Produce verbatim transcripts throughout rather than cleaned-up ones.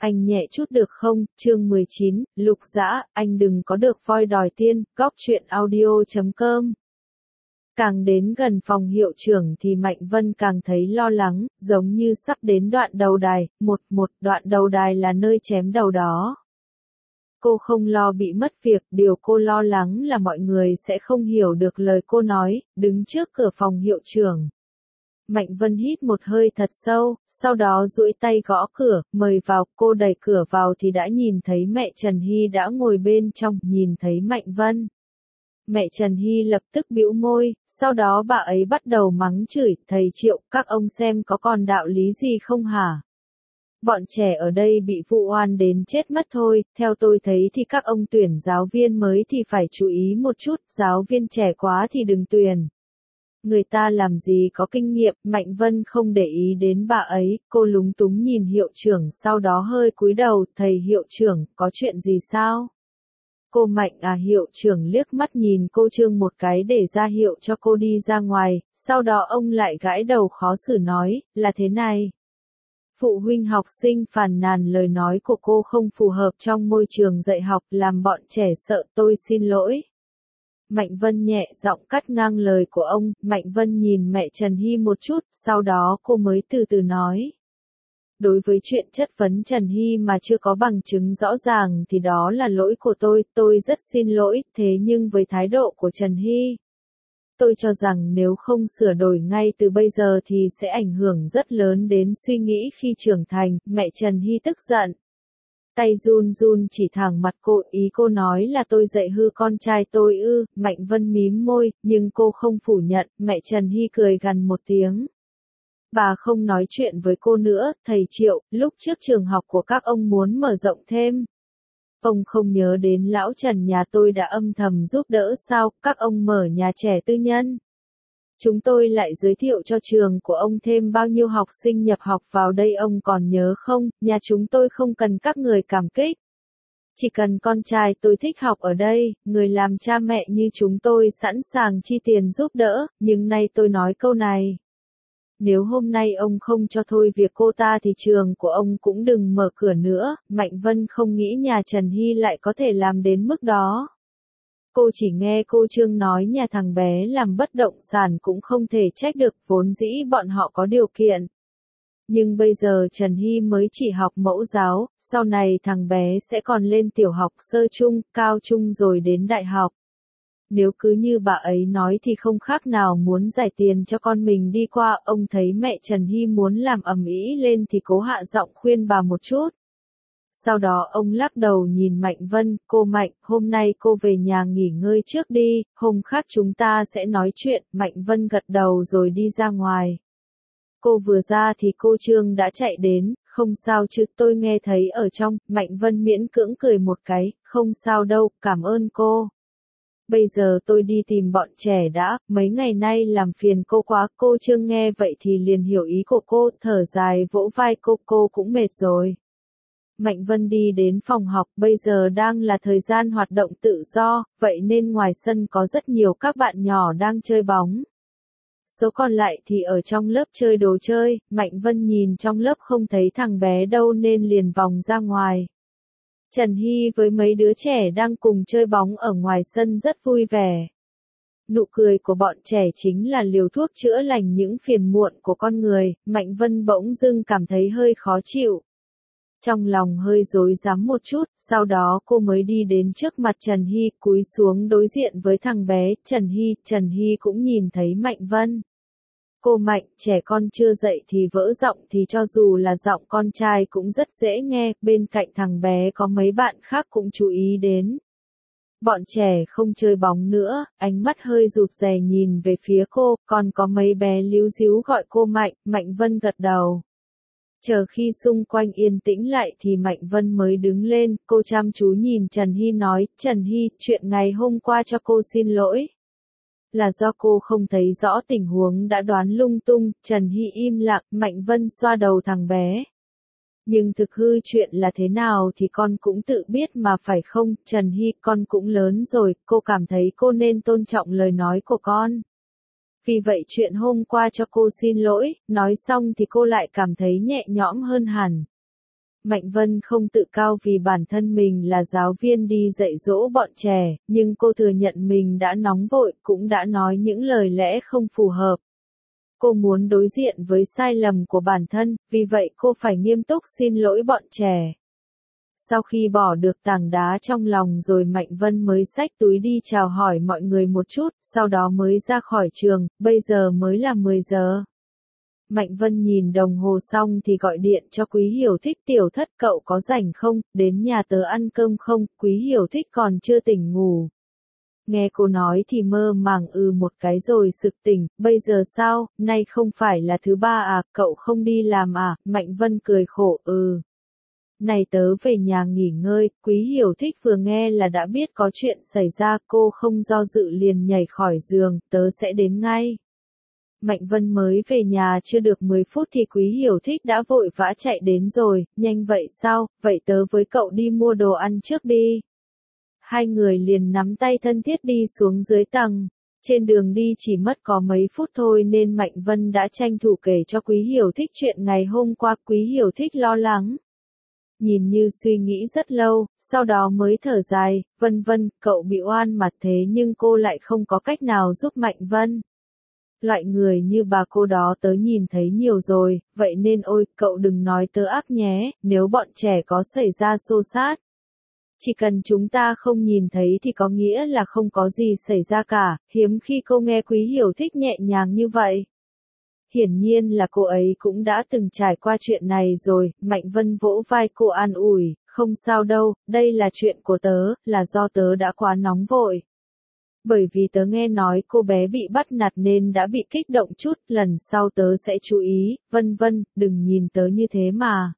anh nhẹ chút được không? Chương mười chín, Lục Dã, anh đừng có được voi đòi tiên, góc truyện audio chấm com. Càng đến gần phòng hiệu trưởng thì Mạnh Vân càng thấy lo lắng, giống như sắp đến đoạn đầu đài, một một đoạn đầu đài là nơi chém đầu đó. Cô không lo bị mất việc, điều cô lo lắng là mọi người sẽ không hiểu được lời cô nói, đứng trước cửa phòng hiệu trưởng. Mạnh Vân hít một hơi thật sâu, sau đó duỗi tay gõ cửa, mời vào, cô đẩy cửa vào thì đã nhìn thấy mẹ Trần Hy đã ngồi bên trong, nhìn thấy Mạnh Vân. Mẹ Trần Hy lập tức bĩu môi, sau đó bà ấy bắt đầu mắng chửi, thầy Triệu, các ông xem có còn đạo lý gì không hả? Bọn trẻ ở đây bị vụ oan đến chết mất thôi, theo tôi thấy thì các ông tuyển giáo viên mới thì phải chú ý một chút, giáo viên trẻ quá thì đừng tuyển. Người ta làm gì có kinh nghiệm, Mạnh Vân không để ý đến bà ấy, cô lúng túng nhìn hiệu trưởng sau đó hơi cúi đầu, thầy hiệu trưởng, có chuyện gì sao? Cô Mạnh à hiệu trưởng liếc mắt nhìn cô Trương một cái để ra hiệu cho cô đi ra ngoài, sau đó ông lại gãi đầu khó xử nói, là thế này. Phụ huynh học sinh phàn nàn lời nói của cô không phù hợp trong môi trường dạy học làm bọn trẻ sợ, tôi xin lỗi. Mạnh Vân nhẹ giọng cắt ngang lời của ông, Mạnh Vân nhìn mẹ Trần Hy một chút, sau đó cô mới từ từ nói. Đối với chuyện chất vấn Trần Hy mà chưa có bằng chứng rõ ràng thì đó là lỗi của tôi, tôi rất xin lỗi, thế nhưng với thái độ của Trần Hy, tôi cho rằng nếu không sửa đổi ngay từ bây giờ thì sẽ ảnh hưởng rất lớn đến suy nghĩ khi trưởng thành, mẹ Trần Hy tức giận. Tay run run chỉ thẳng mặt cô, ý cô nói là tôi dạy hư con trai tôi ư, Mạnh Vân mím môi, nhưng cô không phủ nhận, mẹ Trần Hy cười gằn một tiếng. Bà không nói chuyện với cô nữa, thầy Triệu, lúc trước trường học của các ông muốn mở rộng thêm. Ông không nhớ đến lão Trần nhà tôi đã âm thầm giúp đỡ sao, các ông mở nhà trẻ tư nhân. Chúng tôi lại giới thiệu cho trường của ông thêm bao nhiêu học sinh nhập học vào đây ông còn nhớ không, nhà chúng tôi không cần các người cảm kích. Chỉ cần con trai tôi thích học ở đây, người làm cha mẹ như chúng tôi sẵn sàng chi tiền giúp đỡ, nhưng nay tôi nói câu này. Nếu hôm nay ông không cho thôi việc cô ta thì trường của ông cũng đừng mở cửa nữa, Mạnh Vân không nghĩ nhà Trần Hy lại có thể làm đến mức đó. Cô chỉ nghe cô Trương nói nhà thằng bé làm bất động sản cũng không thể trách được, vốn dĩ bọn họ có điều kiện. Nhưng bây giờ Trần Hy mới chỉ học mẫu giáo, sau này thằng bé sẽ còn lên tiểu học sơ trung, cao trung rồi đến đại học. Nếu cứ như bà ấy nói thì không khác nào muốn giải tiền cho con mình đi qua, ông thấy mẹ Trần Hy muốn làm ầm ĩ lên thì cố hạ giọng khuyên bà một chút. Sau đó ông lắc đầu nhìn Mạnh Vân, cô Mạnh, hôm nay cô về nhà nghỉ ngơi trước đi, hôm khác chúng ta sẽ nói chuyện, Mạnh Vân gật đầu rồi đi ra ngoài. Cô vừa ra thì cô Trương đã chạy đến, không sao chứ, tôi nghe thấy ở trong, Mạnh Vân miễn cưỡng cười một cái, không sao đâu, cảm ơn cô. Bây giờ tôi đi tìm bọn trẻ đã, mấy ngày nay làm phiền cô quá, cô Trương nghe vậy thì liền hiểu ý của cô, thở dài vỗ vai cô, cô cũng mệt rồi. Mạnh Vân đi đến phòng học, bây giờ đang là thời gian hoạt động tự do, vậy nên ngoài sân có rất nhiều các bạn nhỏ đang chơi bóng. Số còn lại thì ở trong lớp chơi đồ chơi, Mạnh Vân nhìn trong lớp không thấy thằng bé đâu nên liền vòng ra ngoài. Trần Hy với mấy đứa trẻ đang cùng chơi bóng ở ngoài sân rất vui vẻ. Nụ cười của bọn trẻ chính là liều thuốc chữa lành những phiền muộn của con người, Mạnh Vân bỗng dưng cảm thấy hơi khó chịu. Trong lòng hơi rối rắm một chút, sau đó cô mới đi đến trước mặt Trần Hy, cúi xuống đối diện với thằng bé, Trần Hy, Trần Hy cũng nhìn thấy Mạnh Vân. Cô Mạnh, trẻ con chưa dậy thì vỡ giọng thì cho dù là giọng con trai cũng rất dễ nghe, bên cạnh thằng bé có mấy bạn khác cũng chú ý đến. Bọn trẻ không chơi bóng nữa, ánh mắt hơi rụt rè nhìn về phía cô, còn có mấy bé líu díu gọi cô Mạnh, Mạnh Vân gật đầu. Chờ khi xung quanh yên tĩnh lại thì Mạnh Vân mới đứng lên, cô chăm chú nhìn Trần Hy nói, Trần Hy, chuyện ngày hôm qua cho cô xin lỗi. Là do cô không thấy rõ tình huống đã đoán lung tung, Trần Hy im lặng, Mạnh Vân xoa đầu thằng bé. Nhưng thực hư chuyện là thế nào thì con cũng tự biết mà phải không, Trần Hy, con cũng lớn rồi, cô cảm thấy cô nên tôn trọng lời nói của con. Vì vậy chuyện hôm qua cho cô xin lỗi, nói xong thì cô lại cảm thấy nhẹ nhõm hơn hẳn. Mạnh Vân không tự cao vì bản thân mình là giáo viên đi dạy dỗ bọn trẻ, nhưng cô thừa nhận mình đã nóng vội, cũng đã nói những lời lẽ không phù hợp. Cô muốn đối diện với sai lầm của bản thân, vì vậy cô phải nghiêm túc xin lỗi bọn trẻ. Sau khi bỏ được tảng đá trong lòng rồi Mạnh Vân mới xách túi đi chào hỏi mọi người một chút, sau đó mới ra khỏi trường, bây giờ mới là mười giờ. Mạnh Vân nhìn đồng hồ xong thì gọi điện cho Quý Hiểu Thích, tiểu thất cậu có rảnh không, đến nhà tớ ăn cơm không, Quý Hiểu Thích còn chưa tỉnh ngủ. Nghe cô nói thì mơ màng ừ một cái rồi sực tỉnh, bây giờ sao, nay không phải là thứ ba à, cậu không đi làm à, Mạnh Vân cười khổ ừ. Này tớ về nhà nghỉ ngơi, Quý Hiểu Thích vừa nghe là đã biết có chuyện xảy ra, cô không do dự liền nhảy khỏi giường, tớ sẽ đến ngay. Mạnh Vân mới về nhà chưa được mười phút thì Quý Hiểu Thích đã vội vã chạy đến rồi, nhanh vậy sao, vậy tớ với cậu đi mua đồ ăn trước đi. Hai người liền nắm tay thân thiết đi xuống dưới tầng. Trên đường đi chỉ mất có mấy phút thôi nên Mạnh Vân đã tranh thủ kể cho Quý Hiểu Thích chuyện ngày hôm qua. Quý Hiểu Thích lo lắng. Nhìn như suy nghĩ rất lâu, sau đó mới thở dài, Vân Vân, cậu bị oan mặt thế nhưng cô lại không có cách nào giúp Mạnh Vân. Loại người như bà cô đó tớ nhìn thấy nhiều rồi, vậy nên ôi, cậu đừng nói tớ ác nhé, nếu bọn trẻ có xảy ra xô xát. Chỉ cần chúng ta không nhìn thấy thì có nghĩa là không có gì xảy ra cả, hiếm khi cô nghe Quý Hiểu Thích nhẹ nhàng như vậy. Hiển nhiên là cô ấy cũng đã từng trải qua chuyện này rồi, Mạnh Vân vỗ vai cô an ủi, không sao đâu, đây là chuyện của tớ, là do tớ đã quá nóng vội. Bởi vì tớ nghe nói cô bé bị bắt nạt nên đã bị kích động chút, lần sau tớ sẽ chú ý, Vân Vân, đừng nhìn tớ như thế mà.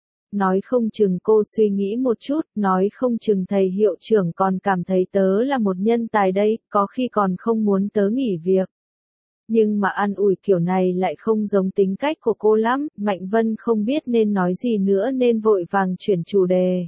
Nói không chừng cô suy nghĩ một chút, nói không chừng thầy hiệu trưởng còn cảm thấy tớ là một nhân tài đây, có khi còn không muốn tớ nghỉ việc. Nhưng mà an ủi kiểu này lại không giống tính cách của cô lắm, Mạnh Vân không biết nên nói gì nữa nên vội vàng chuyển chủ đề.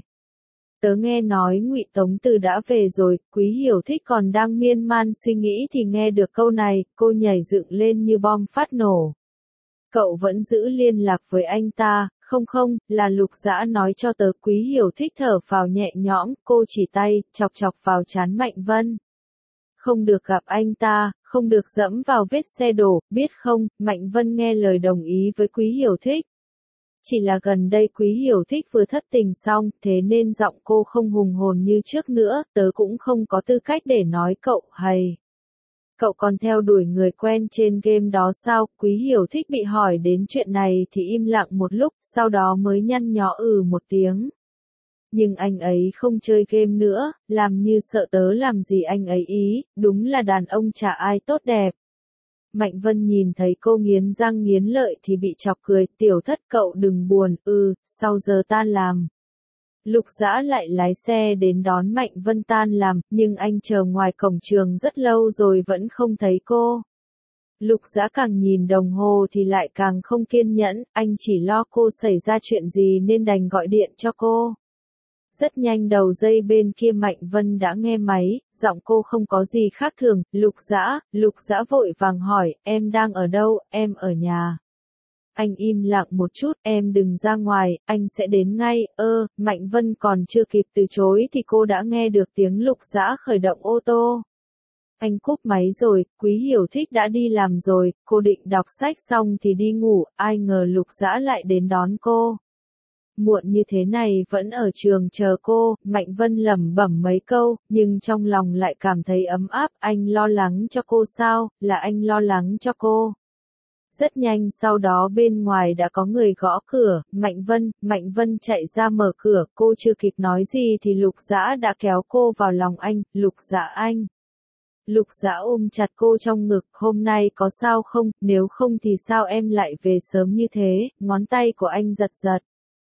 Tớ nghe nói Ngụy Tống Từ đã về rồi, Quý Hiểu Thích còn đang miên man suy nghĩ thì nghe được câu này, cô nhảy dựng lên như bom phát nổ. Cậu vẫn giữ liên lạc với anh ta, không không, là Lục Dã nói cho tớ. Quý Hiểu Thích thở phào nhẹ nhõm, cô chỉ tay, chọc chọc vào trán Mạnh Vân. Không được gặp anh ta, không được dẫm vào vết xe đổ, biết không, Mạnh Vân nghe lời đồng ý với Quý Hiểu Thích. Chỉ là gần đây Quý Hiểu Thích vừa thất tình xong, thế nên giọng cô không hùng hồn như trước nữa, tớ cũng không có tư cách để nói cậu hay. Cậu còn theo đuổi người quen trên game đó sao? Quý Hiểu Thích bị hỏi đến chuyện này thì im lặng một lúc, sau đó mới nhăn nhó ừ một tiếng. Nhưng anh ấy không chơi game nữa, làm như sợ tớ làm gì anh ấy ý, đúng là đàn ông chả ai tốt đẹp. Mạnh Vân nhìn thấy cô nghiến răng nghiến lợi thì bị chọc cười, tiểu thất cậu đừng buồn, ừ, sau giờ tan làm. Lục Dã lại lái xe đến đón Mạnh Vân tan làm, nhưng anh chờ ngoài cổng trường rất lâu rồi vẫn không thấy cô. Lục Dã càng nhìn đồng hồ thì lại càng không kiên nhẫn, anh chỉ lo cô xảy ra chuyện gì nên đành gọi điện cho cô. Rất nhanh đầu dây bên kia Mạnh Vân đã nghe máy, giọng cô không có gì khác thường, Lục Dã, Lục Dã vội vàng hỏi, em đang ở đâu, em ở nhà. Anh im lặng một chút, em đừng ra ngoài, anh sẽ đến ngay, ơ, Mạnh Vân còn chưa kịp từ chối thì cô đã nghe được tiếng Lục Dã khởi động ô tô. Anh cúp máy rồi, Quý Hiểu Thích đã đi làm rồi, cô định đọc sách xong thì đi ngủ, ai ngờ Lục Dã lại đến đón cô. Muộn như thế này vẫn ở trường chờ cô, Mạnh Vân lẩm bẩm mấy câu, nhưng trong lòng lại cảm thấy ấm áp, anh lo lắng cho cô sao, là anh lo lắng cho cô. Rất nhanh sau đó bên ngoài đã có người gõ cửa, Mạnh Vân, Mạnh Vân chạy ra mở cửa, cô chưa kịp nói gì thì Lục Dã đã kéo cô vào lòng anh, Lục Dã anh. Lục Dã ôm chặt cô trong ngực, hôm nay có sao không, nếu không thì sao em lại về sớm như thế, ngón tay của anh giật giật.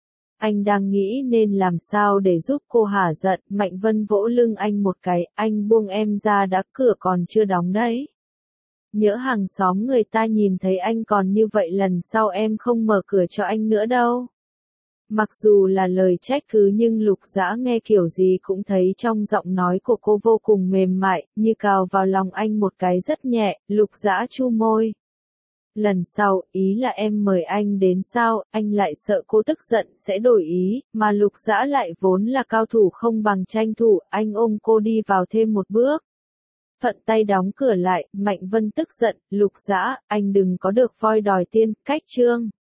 Anh đang nghĩ nên làm sao để giúp cô hả giận, Mạnh Vân vỗ lưng anh một cái, anh buông em ra đã, cửa còn chưa đóng đấy. Nhỡ hàng xóm người ta nhìn thấy anh còn như vậy lần sau em không mở cửa cho anh nữa đâu. Mặc dù là lời trách cứ nhưng Lục Dã nghe kiểu gì cũng thấy trong giọng nói của cô vô cùng mềm mại, như cào vào lòng anh một cái rất nhẹ, Lục Dã chu môi. Lần sau, ý là em mời anh đến sao, anh lại sợ cô tức giận sẽ đổi ý, mà Lục Dã lại vốn là cao thủ không bằng tranh thủ, anh ôm cô đi vào thêm một bước. Thuận tay đóng cửa lại, Mạnh Vân tức giận, Lục Dã, anh đừng có được voi đòi tiên, cách chương.